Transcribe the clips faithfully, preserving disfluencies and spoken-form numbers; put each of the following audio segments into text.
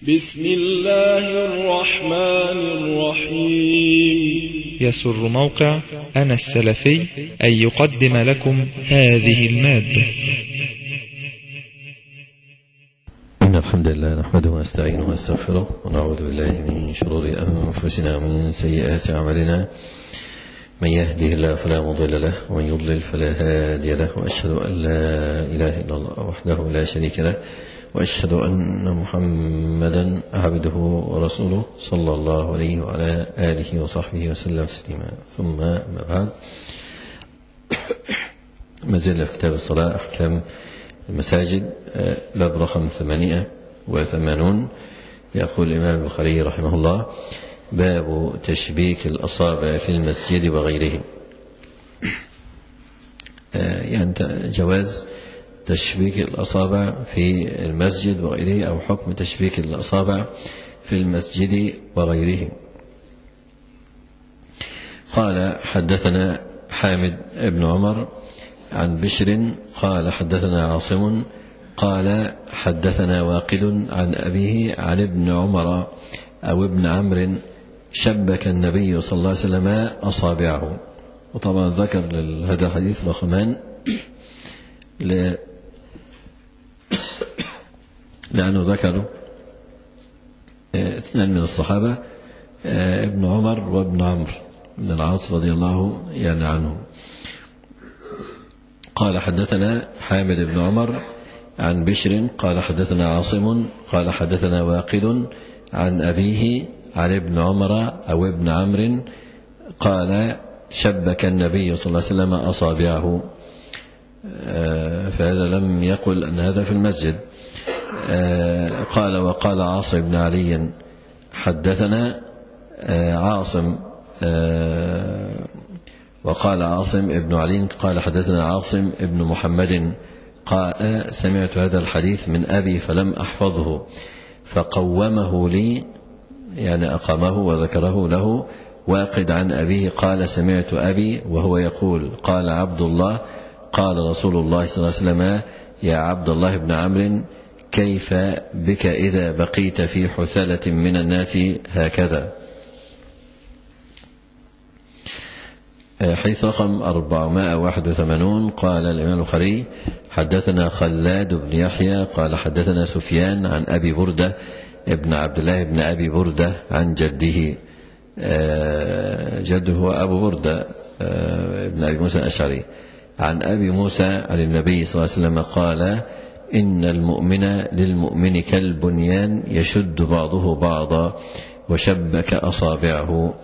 بسم الله الرحمن الرحيم. يسر موقع أنا السلفي أن يقدم لكم هذه المادة. إن الحمد لله نحمده ونستعينه ونستغفره ونعوذ بالله من شرور أنفسنا ومن سيئات أعمالنا. من يهده الله فلا مضل له ومن يضلل فلا هادي له، وأشهد أن لا إله إلا الله وحده لا شريك له، وأشهد أن محمدا عبده ورسوله صلى الله عليه وعلى آله وصحبه وسلم تسليما. ثم ما بعد، ما زلنا في كتاب الصلاة أحكام المساجد، باب رقم ثمانية وثمانون. يقول الإمام البخاري رحمه الله: باب تشبيك الأصابع في المسجد وغيره. يعني جواز تشبيك الأصابع في المسجد وغيره، أو حكم تشبيك الأصابع في المسجد وغيره. قال: حدثنا حامد بن عمر عن بشر قال حدثنا عاصم قال حدثنا واقد عن أبيه عن ابن عمر أو ابن عمرو شبك النبي صلى الله عليه وسلم أصابعه. وطبعا ذكر هذا الحديث رقمان ل... لأنه ذكر اثنان من الصحابة، ابن عمر وابن عمرو بن العاص رضي الله يعني عنهم. قال: حدثنا حامد بن عمر عن بشر قال حدثنا عاصم قال حدثنا واقد عن أبيه عن ابن عمر أو ابن عمرو قال شبك النبي صلى الله عليه وسلم أصابعه. فهذا لم يقل أن هذا في المسجد. قال: وقال عاصم بن علي حدثنا عاصم وقال عاصم ابن علي قال حدثنا عاصم ابن محمد قال سمعت هذا الحديث من أبي فلم أحفظه فقومه لي، يعني أقامه وذكره له واقد عن أبيه قال سمعت أبي وهو يقول قال عبد الله قال رسول الله صلى الله عليه وسلم يا عبد الله بن عمرو كيف بك إذا بقيت في حثالة من الناس هكذا. حديث رقم أربعمائة وواحد وثمانون. قال الإمام البخاري: حدثنا خلاد بن يحيى قال حدثنا سفيان عن أبي بردة ابن عبد الله بن أبي بردة عن جده. جده هو أبو بردة ابن أبي موسى الأشعري عن أبي موسى عن النبي صلى الله عليه وسلم قال: إن المؤمن للمؤمن كالبنيان يشد بعضه بعضا وشبك أصابعه.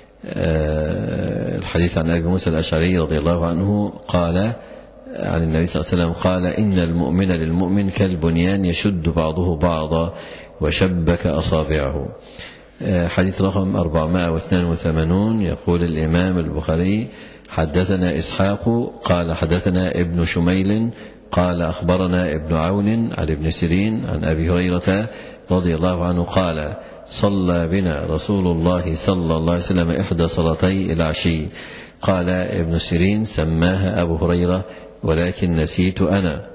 الحديث عن أبي موسى الأشعري رضي الله عنه قال عن النبي صلى الله عليه وسلم قال: إن المؤمن للمؤمن كالبنيان يشد بعضه بعضا وشبك أصابعه. حديث رقم أربعمائة واثنين وثمانون. يقول الإمام البخاري: حدثنا إسحاق قال حدثنا ابن شميل قال أخبرنا ابن عون عن ابن سيرين عن أبي هريرة رضي الله عنه قال: صلى بنا رسول الله صلى الله عليه وسلم إحدى صلاتي العشي. قال ابن سيرين: سماها أبو هريرة ولكن نسيت أنا.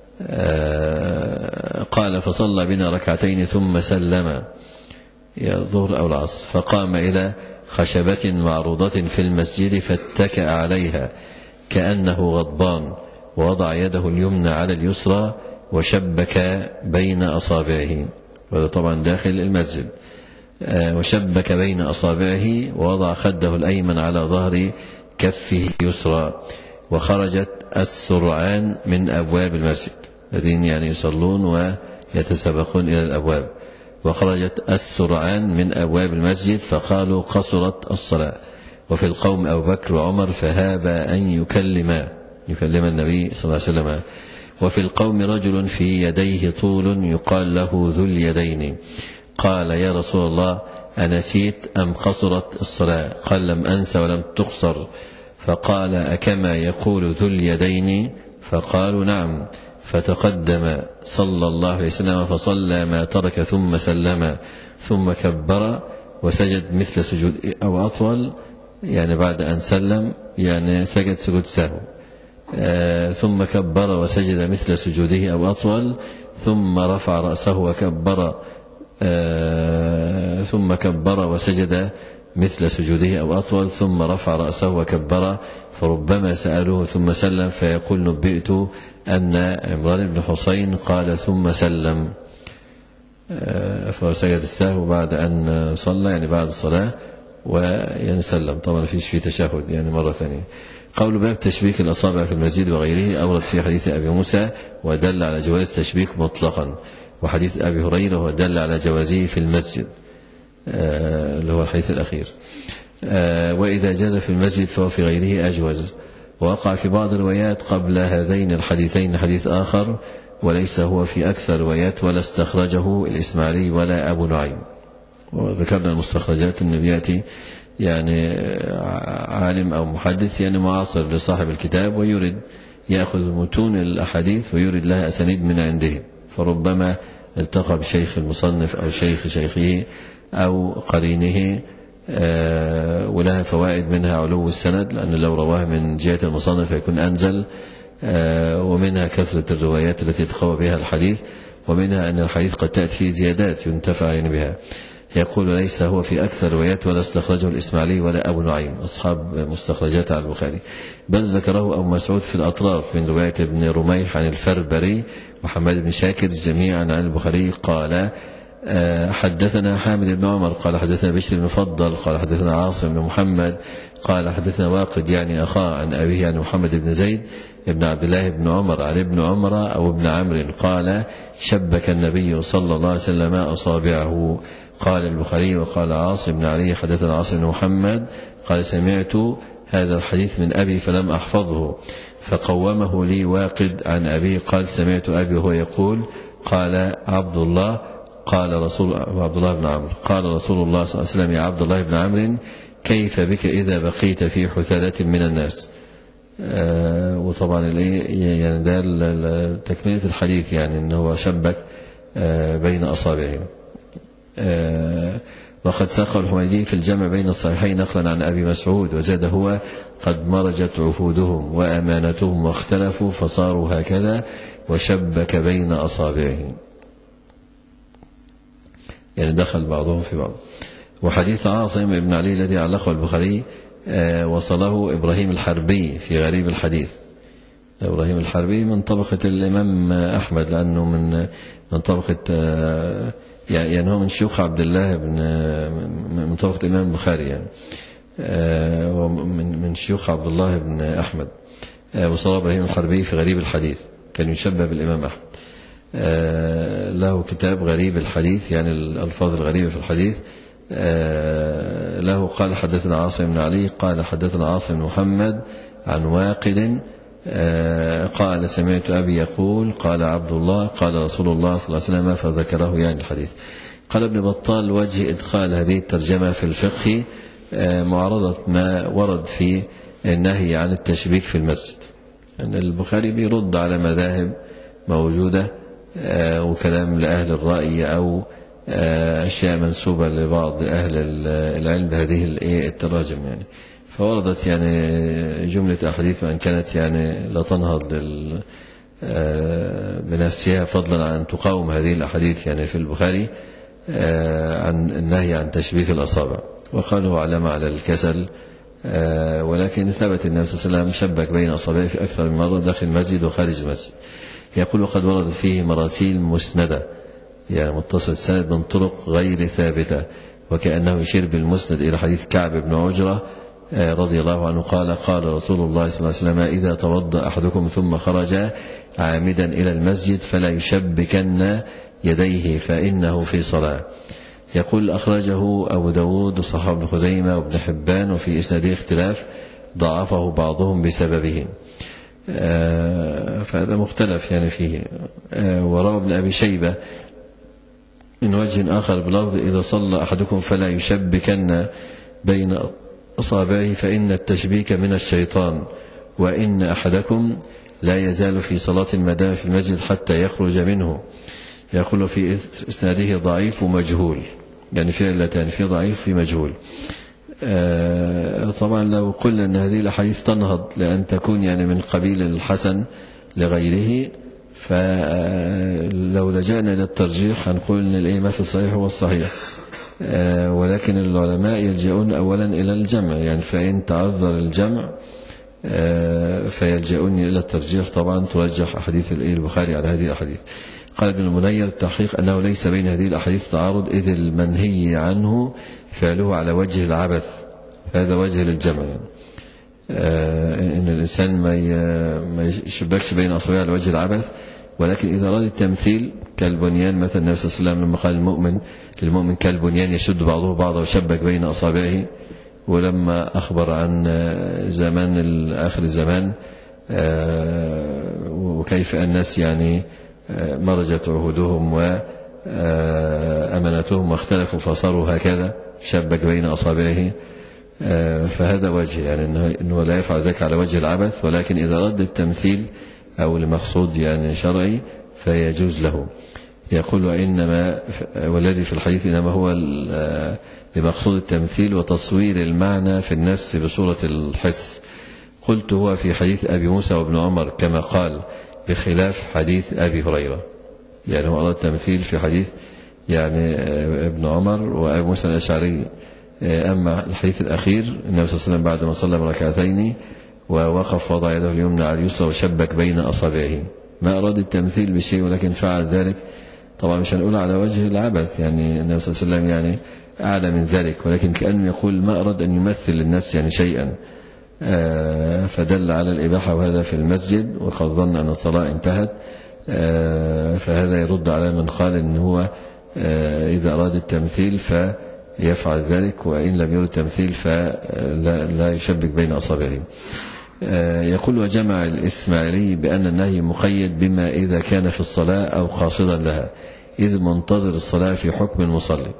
قال: فصلى بنا ركعتين ثم سلم، يا الظهر أو العصر، فقام إلى خشبة معروضة في المسجد فاتكأ عليها كأنه غضبان، ووضع يده اليمنى على اليسرى وشبك بين أصابعه. وهذا طبعا داخل المسجد. وشبك بين أصابعه ووضع خده الأيمن على ظهر كفه اليسرى. وخرجت السرعان من أبواب المسجد، الذين يعني يصلون ويتسابقون إلى الأبواب. وخرجت السرعان من أبواب المسجد فقالوا قصرت الصلاة. وفي القوم أبو بكر وعمر فهابا أن يكلما يكلم النبي صلى الله عليه وسلم. وفي القوم رجل في يديه طول يقال له ذو اليدين. قال: يا رسول الله أنسيت أم قصرت الصلاة؟ قال: لم أنس ولم تقصر. فقال: أكما يقول ذو اليدين؟ فقالوا: نعم. فتقدم صلى الله عليه وسلم فصلى ما ترك ثم سلم ثم كبر وسجد مثل سجود أو أطول، يعني بعد أن سلم يعني سجد سجود سهو. آه ثم كبر وسجد مثل سجوده أو أطول ثم رفع رأسه وكبر ثم كبر وسجد مثل سجوده أو أطول ثم رفع رأسه وكبر، فربما سألوه ثم سلم فيقول نبئت أن عمران بن حسين قال ثم سلم، فسجد السهو بعد أن صلى يعني بعد الصلاة وينسلم. طبعا فيش في تشهد يعني مرة ثانية. قول باب تشبيك الأصابع في المسجد وغيره أورد في حديث أبي موسى ودل على جواز التشبيك مطلقا، وحديث أبي هريرة ودل على جوازه في المسجد اللي هو الحديث الأخير. وإذا جاز في المسجد فهو في غيره أجوز. ووقع في بعض الروايات قبل هذين الحديثين حديث آخر وليس هو في أكثر الروايات ولا استخرجه الإسماعيلي ولا أبو نعيم. وذكرنا المستخرجات أنه يأتي يعني عالم أو محدث يعني معاصر لصاحب الكتاب ويريد يأخذ متون الأحاديث ويريد لها أسانيد من عنده، فربما التقى بشيخ المصنف أو شيخ شيخه أو قرينه ولها فوائد منها علو السند، لأن لو رواه من جهة المصنف يكون أنزل، ومنها كثرة الروايات التي يتقوى بها الحديث، ومنها أن الحديث قد تأتي فيه زيادات ينتفع يعني بها. يقول ليس هو في أكثر روايات ولا استخرجه الإسماعيلي ولا أبو نعيم أصحاب مستخرجات على البخاري، بل ذكره أبو مسعود في الأطراف من رواية ابن رميح عن الفربري وحماد بن شاكر جميعا عن البخاري قال حدثنا حامد بن عمر قال حدثنا بشر بن فضل قال حدثنا عاصم بن محمد قال حدثنا واقد يعني أخاه عن أبيه عن محمد بن زيد ابن عبد الله بن عمر عن ابن عمر أو ابن عمرو قال شبك النبي صلى الله عليه وسلم أصابعه. قال البخاري وقال عاصم بن علي حدثنا عاصم بن محمد قال سمعت هذا الحديث من أبي فلم أحفظه فقومه لي واقد عن أبي قال سمعت أبي وهو يقول قال عبد الله قال رسول عبد الله بن عمرو قال رسول الله صلى الله عليه وسلم يا عبد الله بن عمرو كيف بك إذا بقيت في حثالة من الناس. آه وطبعا يعني ده تكملة الحديث يعني أنه هو شبك آه بين أصابعه. آه وقد ساق الحميدي في الجمع بين الصحيحين نقلا عن أبي مسعود وزاد هو قد مرجت عفودهم وأمانتهم واختلفوا فصاروا هكذا وشبك بين أصابعهم، يعني دخل بعضهم في بعض. وحديث عاصم بن علي الذي علقه البخاري آه وصله إبراهيم الحربي في غريب الحديث. إبراهيم الحربي من طبقة الإمام أحمد لأنه من من طبقة آه يعني هو من شيوخ عبد الله بن من طبقة الإمام البخاري يعني آه ومن من شيوخ عبد الله بن أحمد. آه وصله إبراهيم الحربي في غريب الحديث كان يشبه بالإمام أحمد. آه له كتاب غريب الحديث يعني الألفاظ الغريبة في الحديث. آه له قال حدثنا عاصم بن علي قال حدثنا عاصم بن محمد عن واقد آه قال سمعت أبي يقول قال عبد الله قال رسول الله صلى الله عليه وسلم فذكره يعني الحديث. قال ابن بطال وجه إدخال هذه الترجمة في الفقه آه معارضة ما ورد في النهي عن التشبيك في المسجد، أن البخاري بيرد على مذاهب موجودة آه وكلام لأهل الرأي أو آه أشياء منسوبة لبعض أهل العلم بهذه التراجم يعني، فوردت يعني جملة أحاديث وأن كانت يعني لا تنهض آه بنفسها فضلا عن تقاوم هذه الأحاديث يعني في البخاري آه عن النهي عن تشبيك الأصابع، وقالوا علم على الكسل آه ولكن ثبت النبي صلى الله عليه وسلم شبك بين أصابعه في أكثر من مرة داخل المسجد وخارج المسجد. يقول وقد وردت فيه مراسيل مسندة يعني متصل السند من طرق غير ثابتة، وكأنه يشير بالمسند إلى حديث كعب بن عجرة رضي الله عنه قال قال رسول الله صلى الله عليه وسلم إذا توضأ أحدكم ثم خرج عامدا إلى المسجد فلا يشبكن يديه فإنه في صلاة. يقول أخرجه أبو داود وصححه ابن خزيمة وابن حبان وفي إسناده اختلاف ضعفه بعضهم بسببه، آه فهذا مختلف يعني فيه. آه وروى ابن أبي شيبة من وجه آخر بلفظ إذا صلى أحدكم فلا يشبكن بين أصابعه فإن التشبيك من الشيطان وإن أحدكم لا يزال في صلاة ما دام في المسجد حتى يخرج منه. يقول في إسناده ضعيف ومجهول يعني في علتان في ضعيف في مجهول. آه طبعا لو قلنا أن هذه الأحاديث تنهض لأن تكون يعني من قبيل الحسن لغيره فلو لجأنا إلى الترجيح هنقول أن الإيه ما في الصحيح هو الصحيح، ولكن العلماء يلجؤون أولا إلى الجمع، يعني فإن تعذر الجمع فيلجؤون إلى الترجيح. طبعا ترجح أحاديث البخاري على هذه الأحاديث. قال ابن المنير التحقيق أنه ليس بين هذه الأحاديث تعارض، إذ المنهي عنه فعله على وجه العبث، هذا وجه للجمع، يعني إن الإنسان ما يشبكش بين أصابعه على وجه العبث. ولكن إذا أراد التمثيل كالبنيان، مثلا النبي صلى الله عليه وسلم لما قال المؤمن للمؤمن كالبنيان يشد بعضه بعضا وشبك بين أصابعه، ولما أخبر عن زمان آخر الزمان وكيف الناس يعني مرجت عهودهم وأمانتهم واختلفوا فصاروا هكذا شبك بين أصابعه، فهذا وجه يعني أنه لا يفعل ذلك على وجه العبث، ولكن إذا رد التمثيل أو المقصود يعني شرعي فيجوز له. يقول وإنما والذي في الحديث إنما هو لمقصود التمثيل وتصوير المعنى في النفس بصورة الحس. قلت هو في حديث أبي موسى وابن عمر كما قال، بخلاف حديث أبي هريرة، يعني هو أراد التمثيل في حديث يعني ابن عمر وأبي موسى الأشعري. أما الحديث الأخير النبي صلى الله عليه وسلم بعد ما صلى ركعتين ووقف وضع يده اليمنى على اليسرى وشبك بين أصابعه، ما أراد التمثيل بشيء ولكن فعل ذلك. طبعا مش هنقول على وجه العبث، يعني النبي صلى الله عليه وسلم يعني أعلى من ذلك، ولكن كأنه يقول ما أراد أن يمثل للناس يعني شيئا، فدل على الإباحة، وهذا في المسجد وقد ظن أن الصلاة انتهت. فهذا يرد على من قال إن هو إذا أراد التمثيل فيفعل ذلك، وإن لم يرد التمثيل فلا يشبك بين أصابعه. يقول وجمع الإسماعيلي بأن النهي مقيد بما إذا كان في الصلاة أو قاصدا لها، إذ منتظر الصلاة في حكم المصلي،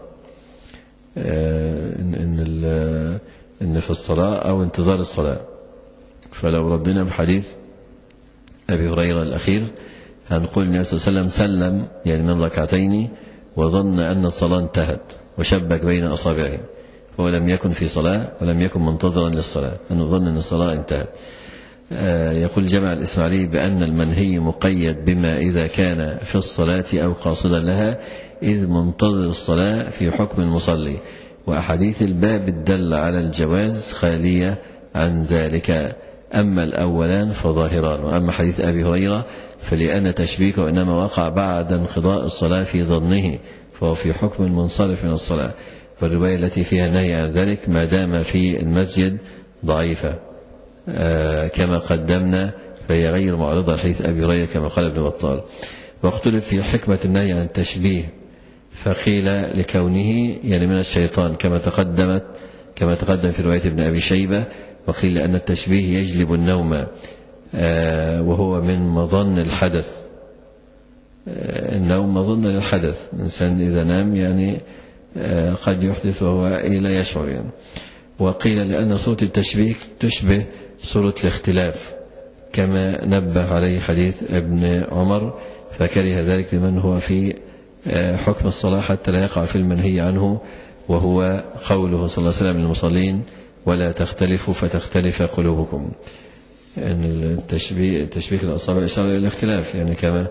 إن إن في الصلاة أو انتظار الصلاة. فلو ردنا بحديث أبي هريرة الأخير هنقول النبي صلى الله عليه وسلم سلم يعني من ركعتين وظن أن الصلاة انتهت وشبك بين أصابعه، هو لم يكن في صلاة ولم يكن منتظرا للصلاة، أنه ظن أن الصلاة انتهت. يقول جمع الإسماعيلي بأن المنهي مقيد بما إذا كان في الصلاة أو قاصدا لها، إذ منتظر الصلاة في حكم المصلي، وأحاديث الباب الدل على الجواز خالية عن ذلك، أما الأولان فظاهران. وأما حديث أبي هريرة فلأن تشبيكه إنما وقع بعد انقضاء الصلاة في ظنه، فهو في حكم المنصرف من الصلاة، والرواية التي فيها النهي عن ذلك ما دام في المسجد ضعيفة آه كما قدمنا، فهي غير معرضة لحديث أبي هريرة كما قال ابن بطال. واختلف في حكمة النهي عن التشبيه، فقيل لكونه يعني من الشيطان كما تقدمت كما تقدم في رواية ابن أبي شيبة، وقيل أن التشبيه يجلب النوم آه وهو من مظن الحدث. آه النوم مظن للحدث، الإنسان إذا نام يعني آه قد يحدث وهو لا يشعر يعني. وقيل لأن صورة التشبيه تشبه صورة الاختلاف كما نبه عليه حديث ابن عمر، فكره ذلك لمن هو في حكم الصلاة حتى لا يقع في المنهي عنه، وهو قوله صلى الله عليه وسلم للمصلين ولا تختلفوا فتختلف قلوبكم. يعني التشبيه تشبيه الأصابع إشارة إلى الاختلاف، يعني كما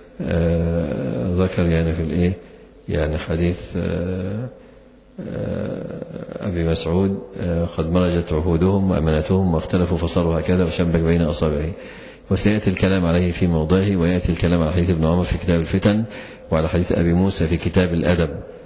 ذكر يعني في الإيه يعني حديث أبي مسعود قد مرجت عهودهم وأمانتهم واختلفوا فصاروا هكذا وشبك بين أصابعه. وسيأتي الكلام عليه في موضعه، ويأتي الكلام على حديث ابن عمر في كتاب الفتن، وعلى حديث أبي موسى في كتاب الأدب،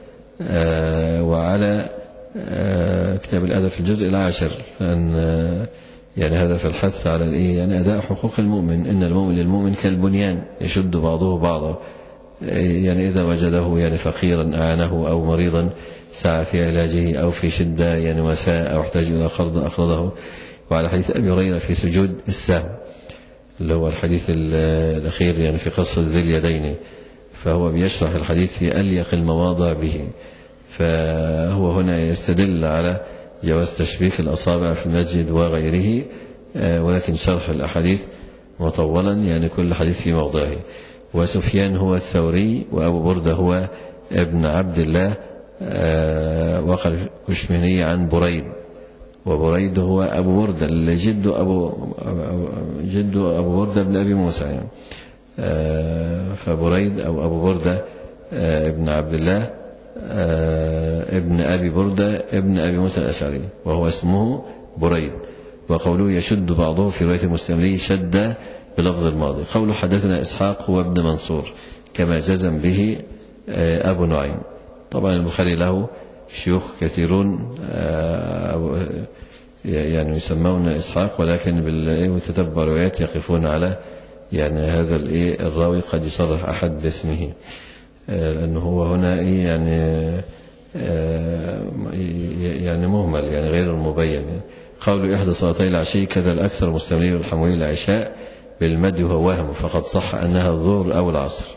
وعلى كتاب الأدب في الجزء العاشر، أن يعني هذا في الحث على الإيه يعني أداء حقوق المؤمن، إن المؤمن للمؤمن كالبنيان يشد بعضه بعضا، يعني إذا وجده يعني فقيرا أعانه أو مريضا سعى في علاجه أو في شدة يعني وساء أو احتاج إلى قرض أقرضه. وعلى حديث أبي هريرة في سجود السهو اللي هو الحديث الأخير يعني في قصة ذي اليدين، فهو بيشرح الحديث في أليق المواضع به، فهو هنا يستدل على جواز تشبيك الأصابع في المسجد وغيره، ولكن شرح الأحاديث مطولا يعني كل حديث في موضعه. وسفيان هو الثوري، وأبو بردة هو ابن عبد الله وقال الكشميني عن بريد، وبريد هو أبو بردة اللي جد أبو جد أبو بردة بن أبي موسى يعني. فبريد أو أبو بردة ابن عبد الله ابن أبي بردة ابن أبي موسى الأشعري، وهو اسمه بريد. وقوله يشد بعضه في رواية المستملي شد بلفظ الماضي. قوله حدثنا إسحاق هو ابن منصور كما جزم به أبو نعيم. طبعا البخاري له شيوخ كثيرون يعني يسمون إسحاق، ولكن بالتتبع روايات يقفون على يعني هذا الراوي قد يصرح أحد باسمه، لأنه هو هنا يعني يعني مهمل يعني غير المبين. قول إحدى صلاتي العشي كذا الأكثر مستملي والحموي العشاء بالمد وهو وهم، فقد صح أنها الظهر أو العصر.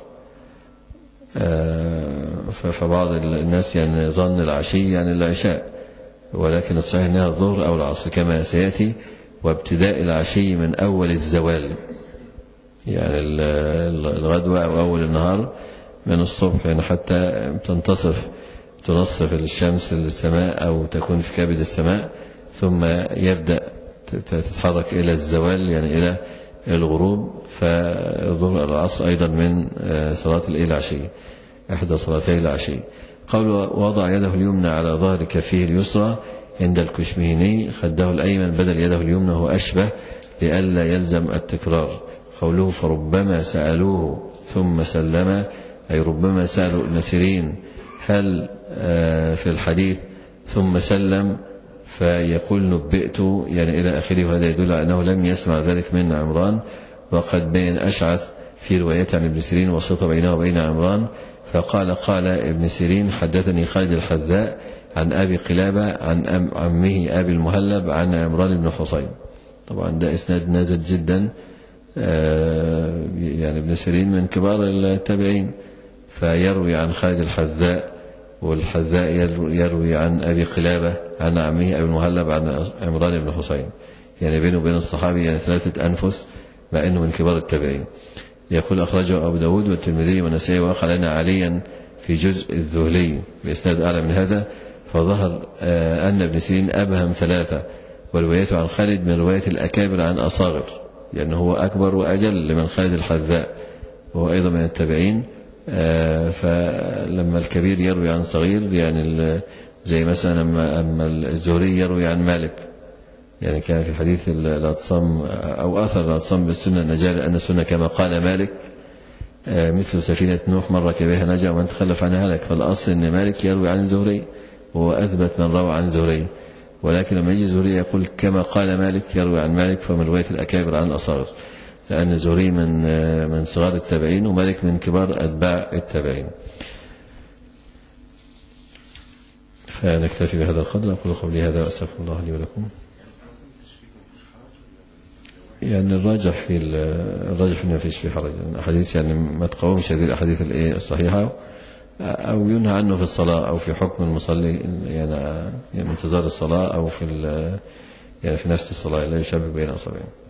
فبعض الناس يعني ظن العشي يعني العشاء، ولكن الصحيح أنها الظهر أو العصر كما سيأتي. وابتداء العشي من أول الزوال، يعني الغدوة أو أول النهار من الصبح يعني حتى تنتصف تنصف الشمس السماء أو تكون في كبد السماء، ثم يبدأ تتحرك إلى الزوال يعني إلى الغروب. فالظهر العصر أيضا من صلاة العشي، إحدى صلاتي العشي. قول وضع يده اليمنى على ظهر كفيه اليسرى عند الكشمهني خده الأيمن بدل يده اليمنى، هو أشبه لئلا يلزم التكرار. قوله فربما سألوه ثم سلم، أي ربما سألوا ابن سيرين هل في الحديث ثم سلم فيقول نبئت يعني إلى آخره، وهذا يدل على أنه لم يسمع ذلك من عمران. وقد بين أشعث في روايته عن ابن سيرين وسط بينه وبين عمران فقال قال ابن سيرين حدثني خالد الحذاء عن أبي قلابة عن عمه أبي المهلب عن عمران بن حصين. طبعا ده إسناد نازل جدا، يعني ابن سيرين من كبار التابعين، فيروي عن خالد الحذاء، والحذاء يروي عن أبي قلابة عن عمه أبي المهلب عن عمران بن حصين، يعني بينه وبين الصحابي يعني ثلاثة أنفس مع أنه من كبار التابعين. يقول أخرجه أبو داود والترمذي والنسائي وقال لنا عليا في جزء الذهلي بإسناد أعلى من هذا. فظهر أن ابن سيرين أبهم ثلاثة، والرواية عن خالد من رواية الأكابر عن أصاغر، لأنه هو أكبر وأجل من خالد الحذاء وهو أيضا من التابعين. فلما الكبير يروي عن صغير يعني زي مثلا أما الزهري يروي عن مالك، يعني كان في حديث الاعتصام أو أثر الاعتصام بالسنة النجاة لأن السنة كما قال مالك مثل سفينة نوح من ركبها نجا ومن تخلف عنها هلك. فالأصل أن مالك يروي عن الزهري وهو أثبت من روى عن الزهري، ولكن لما يجي الزهري يقول كما قال مالك يروي عن مالك، فمن رواية الأكابر عن الأصاغر، لأن الزهري من من صغار التابعين ومالك من كبار أتباع التابعين. فنكتفي بهذا القدر. أقول قولي هذا وأستغفر الله لي ولكم. يعني الراجح في الراجح انه فيش في حرج، الاحاديث يعني ما تقاومش هذه الاحاديث الايه الصحيحه، او ينهى عنه في الصلاه او في حكم المصلي يعني انتظار الصلاه او في يعني في نفس الصلاه لا يشبك بين اصابعين.